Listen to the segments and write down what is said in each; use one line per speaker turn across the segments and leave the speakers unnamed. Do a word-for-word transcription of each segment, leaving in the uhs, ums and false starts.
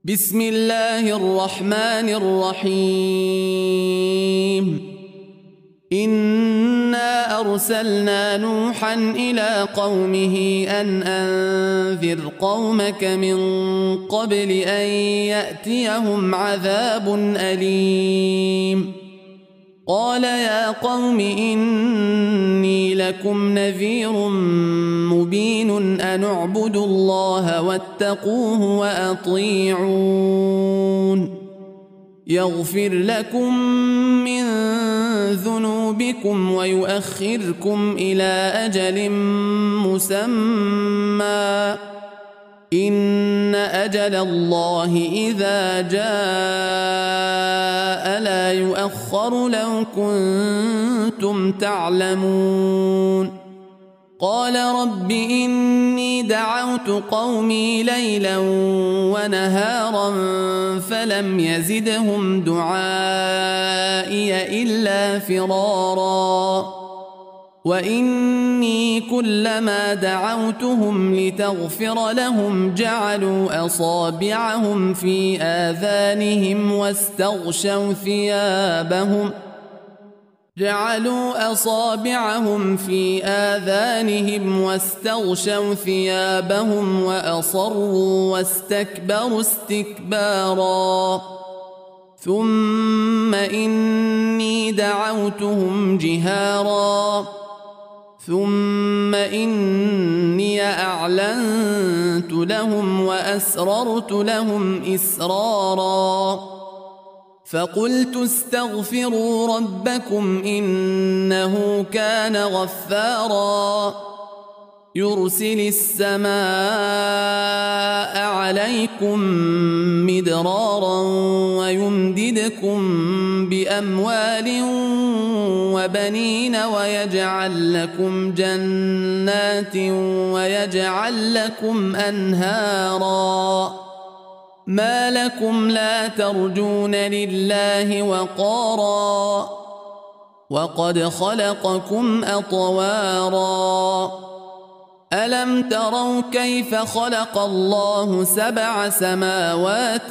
بسم الله الرحمن الرحيم إنا أرسلنا نوحا إلى قومه أن أنذر قومك من قبل أن يأتيهم عذاب أليم قال يا قوم إني لكم نذير مبين أن اعبدوا الله واتقوه وأطيعون يغفر لكم من ذنوبكم ويؤخركم إلى أجل مسمى إن أجل الله إذا جاء لا يؤخر لو كنتم تعلمون قال رب إني دعوت قومي ليلا ونهارا فلم يزدهم دعائي إلا فرارا وإني كلما دعوتهم لتغفر لهم جعلوا أصابعهم في آذانهم واستغشوا ثيابهم جعلوا أصابعهم في آذانهم واستغشوا ثيابهم وأصروا واستكبروا استكبارا ثم إني دعوتهم جهارا ثم إني أعلنت لهم وأسررت لهم إسرارا فقلت استغفروا ربكم إنه كان غفارا يرسل السماء عليكم مدرارا ويمددكم بأموال وبنين ويجعل لكم جنات ويجعل لكم أنهارا ما لكم لا ترجون لله وقارا وقد خلقكم أطوارا ألم تروا كيف خلق الله سبع سماوات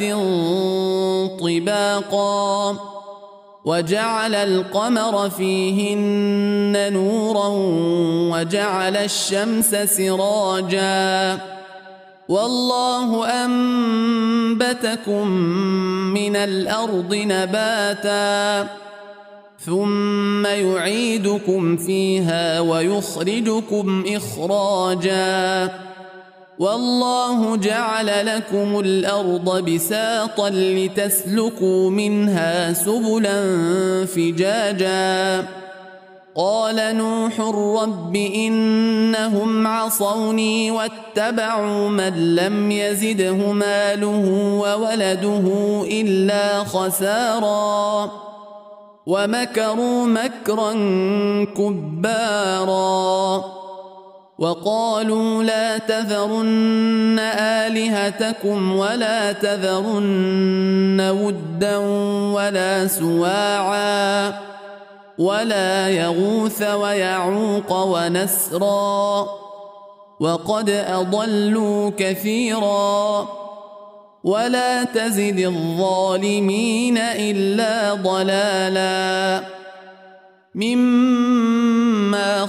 طباقا وجعل القمر فيهن نورا وجعل الشمس سراجا والله أنبتكم من الأرض نباتا ثم يعيدكم فيها ويخرجكم إخراجا والله جعل لكم الأرض بساطا لتسلكوا منها سبلا فجاجا قال نوح رب إنهم عصوني واتبعوا من لم يزده ماله وولده إلا خسارا ومكروا مكرا كبارا وقالوا لا تذرن آلهتكم ولا تذرن ودا ولا سواعا ولا يغوث ويعوق ونسرا وقد أضلوا كثيرا ولا تزد الظالمين إلا ضلالا مما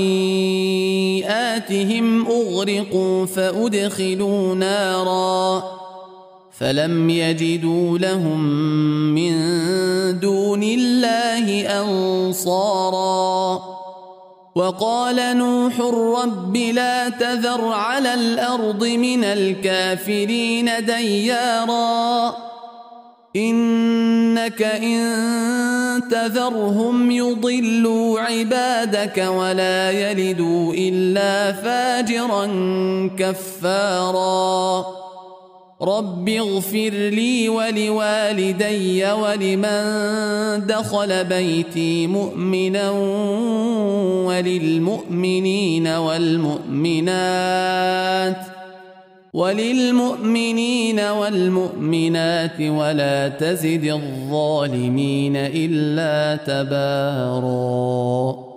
خطيئاتهم أغرقوا فأدخلوا نارا فلم يجدوا لهم من دون الله أنصارا وقال نوح رب لا تذر على الأرض من الكافرين ديارا إنك إن تذرهم يضلوا عبادك ولا يلدوا إلا فاجرا كفارا رب اغفر لي ولوالدي ولمن دخل بيتي مؤمنا وللمؤمنين والمؤمنات وللمؤمنين والمؤمنات ولا تزد الظالمين إلا تباراً.